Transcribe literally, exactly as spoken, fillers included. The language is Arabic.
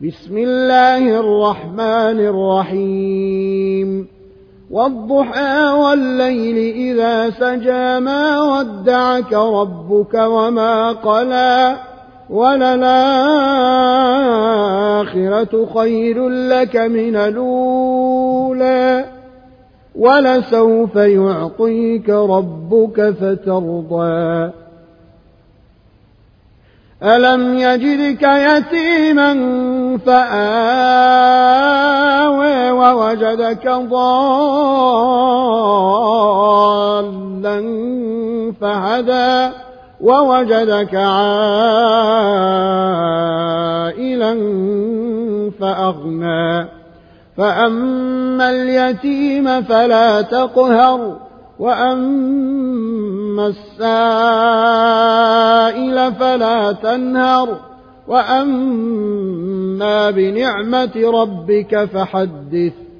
بسم الله الرحمن الرحيم والضحى والليل إذا سجى ما ودعك ربك وما قلى وللآخرة خير لك من الأولى ولسوف يعطيك ربك فترضى ألم يجدك يتيما فآوى ووجدك ضالا فهدى ووجدك عائلا فأغنى فأما اليتيم فلا تقهر وأما السائل فلا تنهر وأما بنعمة ربك فحدث